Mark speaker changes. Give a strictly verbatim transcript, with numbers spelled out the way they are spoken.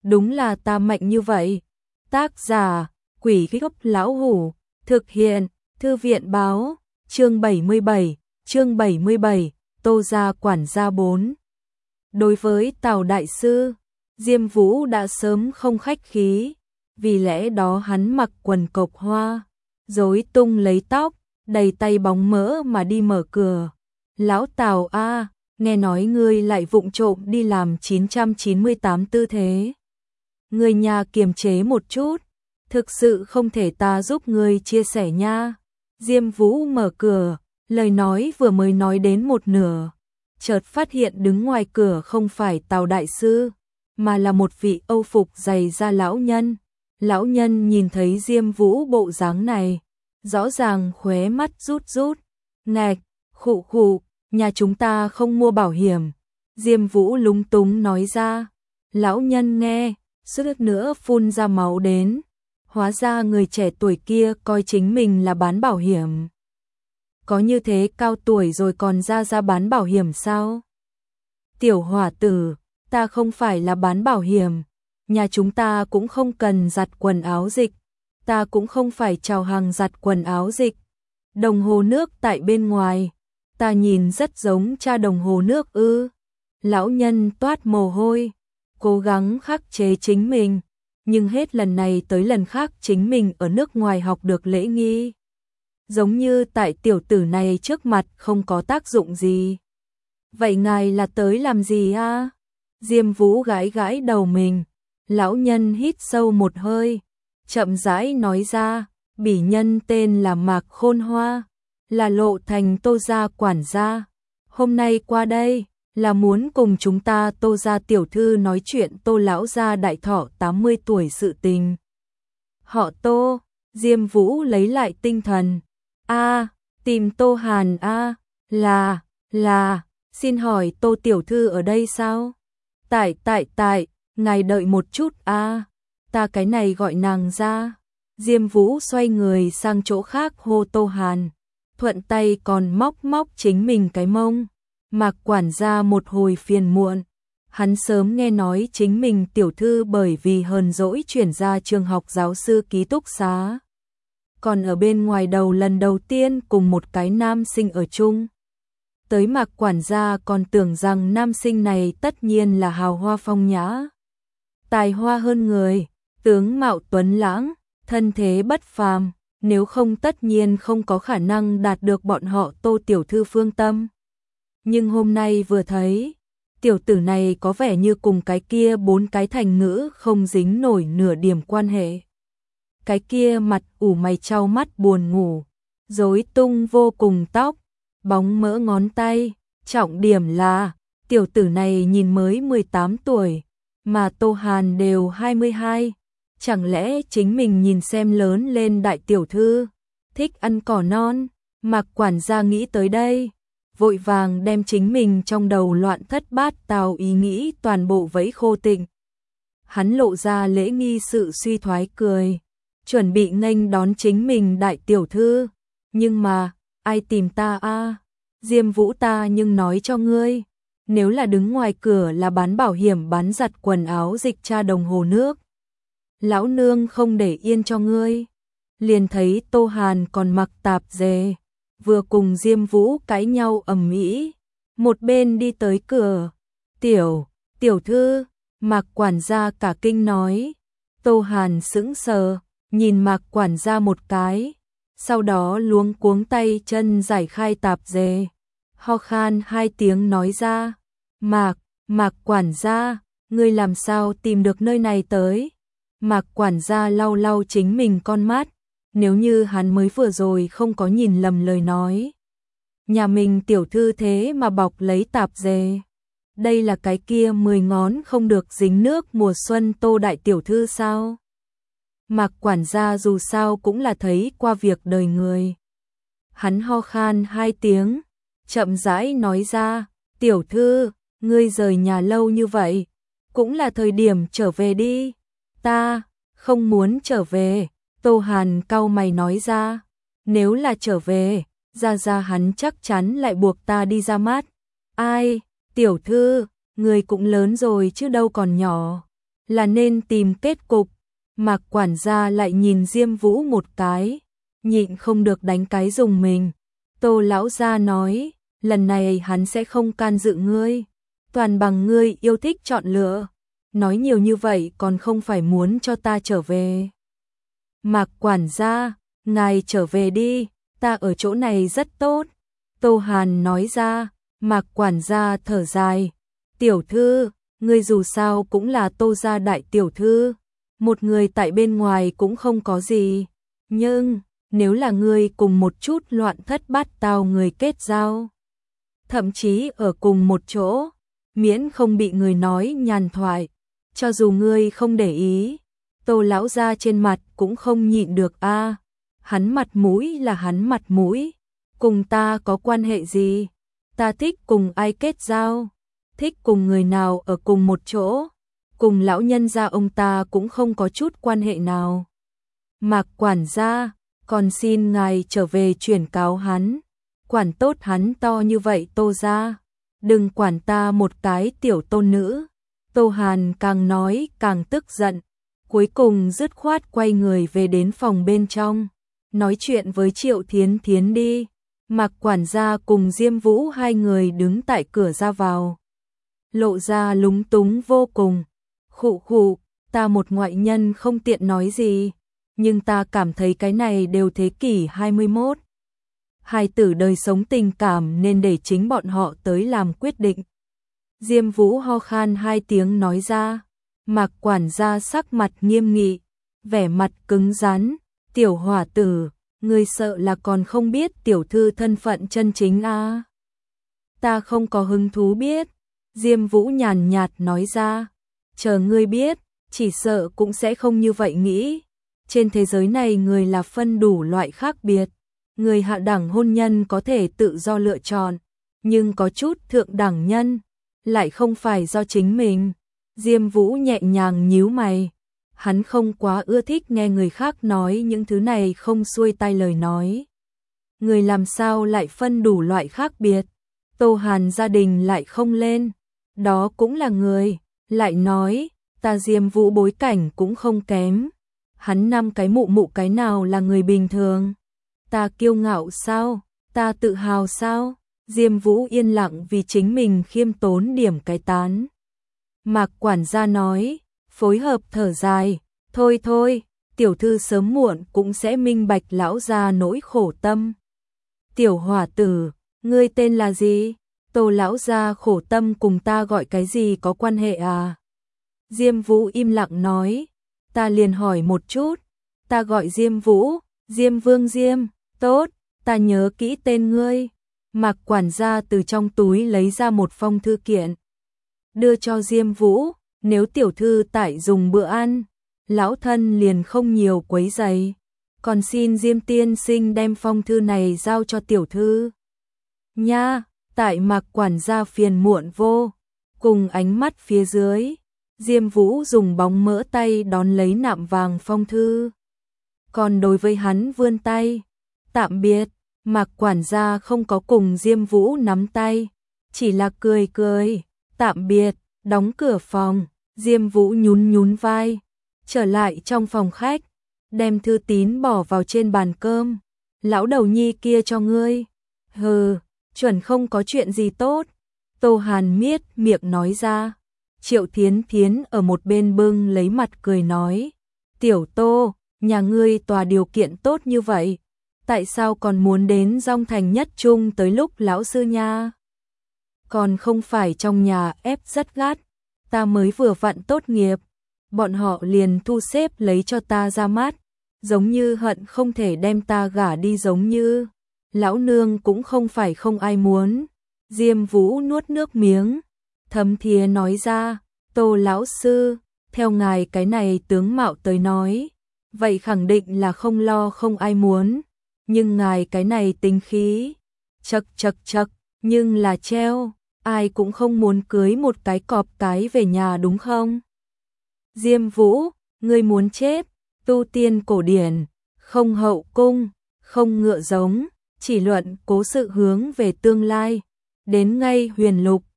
Speaker 1: đúng là ta mạnh như vậy. Tác giả, Quỷ Gốc Lão Hủ, thực hiện, Thư viện báo, chương bảy mươi bảy, chương bảy mươi bảy, Tô gia quản gia bốn. Đối với Tào đại sư, Diêm Vũ đã sớm không khách khí, vì lẽ đó hắn mặc quần cộc hoa, rối tung lấy tóc, đầy tay bóng mỡ mà đi mở cửa. Lão Tào a, nghe nói ngươi lại vụng trộm đi làm chín trăm chín mươi tám tư thế. Ngươi nhà kiềm chế một chút, thực sự không thể ta giúp ngươi chia sẻ nha. Diêm Vũ mở cửa, lời nói vừa mới nói đến một nửa, chợt phát hiện đứng ngoài cửa không phải Tào đại sư, mà là một vị âu phục dày da lão nhân. Lão nhân nhìn thấy Diêm Vũ bộ dáng này, rõ ràng khóe mắt rút rút, ngạch, khụ khụ, nhà chúng ta không mua bảo hiểm. Diêm Vũ lúng túng nói ra, lão nhân nghe, suýt nữa phun ra máu đến, hóa ra người trẻ tuổi kia coi chính mình là bán bảo hiểm. Có như thế cao tuổi rồi còn ra ra bán bảo hiểm sao? Tiểu hỏa tử, ta không phải là bán bảo hiểm, nhà chúng ta cũng không cần giặt quần áo dịch, ta cũng không phải chào hàng giặt quần áo dịch. Đồng hồ nước tại bên ngoài, ta nhìn rất giống cha đồng hồ nước ư? Lão nhân toát mồ hôi, cố gắng khắc chế chính mình, nhưng hết lần này tới lần khác chính mình ở nước ngoài học được lễ nghi. Giống như tại tiểu tử này trước mặt không có tác dụng gì. Vậy ngài là tới làm gì a? Diêm Vũ gãi gãi đầu mình, lão nhân hít sâu một hơi, chậm rãi nói ra, bỉ nhân tên là Mạc Khôn Hoa, là Lộ Thành Tô gia quản gia. Hôm nay qua đây là muốn cùng chúng ta Tô gia tiểu thư nói chuyện Tô lão gia đại thọ tám mươi tuổi sự tình. Họ Tô, Diêm Vũ lấy lại tinh thần. A, tìm Tô Hàn a, là, là, xin hỏi Tô tiểu thư ở đây sao? Tại tại tại, ngài đợi một chút a, ta cái này gọi nàng ra. Diêm Vũ xoay người sang chỗ khác hô Tô Hàn, thuận tay còn móc móc chính mình cái mông. Mạc quản gia một hồi phiền muộn, hắn sớm nghe nói chính mình tiểu thư bởi vì hờn dỗi chuyển ra trường học giáo sư ký túc xá. Còn ở bên ngoài đầu lần đầu tiên cùng một cái nam sinh ở chung. Tới Mạc quản gia còn tưởng rằng nam sinh này tất nhiên là hào hoa phong nhã, tài hoa hơn người, tướng mạo tuấn lãng, thân thế bất phàm, nếu không tất nhiên không có khả năng đạt được bọn họ Tô tiểu thư phương tâm. Nhưng hôm nay vừa thấy, tiểu tử này có vẻ như cùng cái kia bốn cái thành ngữ không dính nổi nửa điểm quan hệ. Cái kia mặt ủ mày trao mắt buồn ngủ, rối tung vô cùng tóc, bóng mỡ ngón tay, trọng điểm là tiểu tử này nhìn mới mười tám tuổi, mà Tô Hàn đều hai mươi hai. Chẳng lẽ chính mình nhìn xem lớn lên đại tiểu thư, thích ăn cỏ non? Mạc quản gia nghĩ tới đây, vội vàng đem chính mình trong đầu loạn thất bát tào ý nghĩ toàn bộ vẫy khô tịnh. Hắn lộ ra lễ nghi sự suy thoái cười, chuẩn bị nghênh đón chính mình đại tiểu thư. Nhưng mà, ai tìm ta a? Diêm Vũ ta nhưng nói cho ngươi, nếu là đứng ngoài cửa là bán bảo hiểm bán giặt quần áo dịch cha đồng hồ nước, lão nương không để yên cho ngươi. Liền thấy Tô Hàn còn mặc tạp dề, vừa cùng Diêm Vũ cãi nhau ầm ĩ, một bên đi tới cửa. Tiểu, tiểu thư, Mạc quản gia cả kinh nói. Tô Hàn sững sờ, nhìn Mạc quản gia một cái, sau đó luống cuống tay chân giải khai tạp dề, ho khan hai tiếng nói ra, Mạc, Mạc quản gia, ngươi làm sao tìm được nơi này tới? Mạc quản gia lau lau chính mình con mắt, nếu như hắn mới vừa rồi không có nhìn lầm lời nói. Nhà mình tiểu thư thế mà bọc lấy tạp dề. Đây là cái kia mười ngón không được dính nước mùa xuân Tô đại tiểu thư sao? Mạc quản gia dù sao cũng là thấy qua việc đời người. Hắn ho khan hai tiếng, chậm rãi nói ra, tiểu thư, ngươi rời nhà lâu như vậy, cũng là thời điểm trở về đi. Ta, không muốn trở về. Tô Hàn cau mày nói ra, nếu là trở về, ra ra hắn chắc chắn lại buộc ta đi ra mắt. Ai, tiểu thư, người cũng lớn rồi chứ đâu còn nhỏ. là nên tìm kết cục. Mạc quản gia lại nhìn Diêm Vũ một cái, nhịn không được đánh cái dùng mình. Tô lão gia nói, lần này hắn sẽ không can dự ngươi, toàn bằng ngươi yêu thích chọn lựa. Nói nhiều như vậy còn không phải muốn cho ta trở về. Mạc quản gia, ngài trở về đi, ta ở chỗ này rất tốt. Tô Hàn nói ra. Mạc quản gia thở dài, tiểu thư, ngươi dù sao cũng là Tô gia đại tiểu thư, một người tại bên ngoài cũng không có gì, nhưng nếu là ngươi cùng một chút loạn thất bát tao người kết giao, thậm chí ở cùng một chỗ, miễn không bị người nói nhàn thoại, cho dù ngươi không để ý, Tô lão gia trên mặt cũng không nhịn được a. Hắn mặt mũi là hắn mặt mũi, cùng ta có quan hệ gì? Ta thích cùng ai kết giao, thích cùng người nào ở cùng một chỗ, cùng lão nhân gia ông ta cũng không có chút quan hệ nào. Mạc quản gia, còn xin ngài trở về chuyển cáo hắn, quản tốt hắn to như vậy Tô gia, đừng quản ta một cái tiểu tôn nữ. Tô Hàn càng nói càng tức giận, cuối cùng dứt khoát quay người về đến phòng bên trong, nói chuyện với Triệu Thiến Thiến đi. Mạc quản gia cùng Diêm Vũ hai người đứng tại cửa ra vào, lộ ra lúng túng vô cùng. Khụ khụ, ta một ngoại nhân không tiện nói gì, nhưng ta cảm thấy cái này đều thế kỷ hai mươi mốt. Hai tử đời sống tình cảm nên để chính bọn họ tới làm quyết định. Diêm Vũ ho khan hai tiếng nói ra. Mạc quản gia sắc mặt nghiêm nghị, vẻ mặt cứng rắn, tiểu hỏa tử, ngươi sợ là còn không biết tiểu thư thân phận chân chính à? Ta không có hứng thú biết. Diêm Vũ nhàn nhạt nói ra, chờ ngươi biết, chỉ sợ cũng sẽ không như vậy nghĩ. Trên thế giới này người là phân đủ loại khác biệt, người hạ đẳng hôn nhân có thể tự do lựa chọn, nhưng có chút thượng đẳng nhân lại không phải do chính mình. Diêm Vũ nhẹ nhàng nhíu mày, hắn không quá ưa thích nghe người khác nói những thứ này không xuôi tai lời nói. Người làm sao lại phân đủ loại khác biệt, Tô Hàn gia đình lại không lên, đó cũng là người, lại nói, ta Diêm Vũ bối cảnh cũng không kém, hắn năm cái mụ mụ cái nào là người bình thường, ta kiêu ngạo sao, ta tự hào sao? Diêm Vũ yên lặng vì chính mình khiêm tốn điểm cái tán. Mạc quản gia nói, phối hợp thở dài, thôi thôi, tiểu thư sớm muộn cũng sẽ minh bạch lão gia nỗi khổ tâm. Tiểu hỏa tử, ngươi tên là gì? Tô lão gia khổ tâm cùng ta gọi cái gì có quan hệ à? Diêm Vũ im lặng nói, ta liền hỏi một chút, ta gọi Diêm Vũ, Diêm Vương Diêm, tốt, ta nhớ kỹ tên ngươi. Mạc quản gia từ trong túi lấy ra một phong thư kiện, đưa cho Diêm Vũ, nếu tiểu thư tại dùng bữa ăn, lão thân liền không nhiều quấy rầy, còn xin Diêm tiên sinh đem phong thư này giao cho tiểu thư. Nha, tại Mạc quản gia phiền muộn vô cùng ánh mắt phía dưới, Diêm Vũ dùng bóng mỡ tay đón lấy nạm vàng phong thư. Còn đối với hắn vươn tay, tạm biệt. Mạc quản gia không có cùng Diêm Vũ nắm tay, chỉ là cười cười, tạm biệt, đóng cửa phòng. Diêm Vũ nhún nhún vai, trở lại trong phòng khách, đem thư tín bỏ vào trên bàn cơm. Lão đầu nhi kia cho ngươi. Hừ, chuẩn không có chuyện gì tốt. Tô Hàn miết miệng nói ra. Triệu Thiến Thiến ở một bên bưng lấy mặt cười nói, tiểu Tô, nhà ngươi tòa điều kiện tốt như vậy, tại sao còn muốn đến Dong Thành Nhất Trung tới lúc lão sư nha? Còn không phải trong nhà ép rất gắt, ta mới vừa vặn tốt nghiệp, bọn họ liền thu xếp lấy cho ta ra mắt, giống như hận không thể đem ta gả đi giống như. Lão nương cũng không phải không ai muốn. Diêm Vũ nuốt nước miếng, thấm thía nói ra, Tô lão sư, theo ngài cái này tướng mạo tới nói, vậy khẳng định là không lo không ai muốn. Nhưng ngài cái này tính khí, chật chật chật, nhưng là treo, ai cũng không muốn cưới một cái cọp cái về nhà đúng không? Diêm Vũ, ngươi muốn chết, tu tiên cổ điển, không hậu cung, không ngựa giống, chỉ luận cố sự hướng về tương lai, đến ngay huyền lục,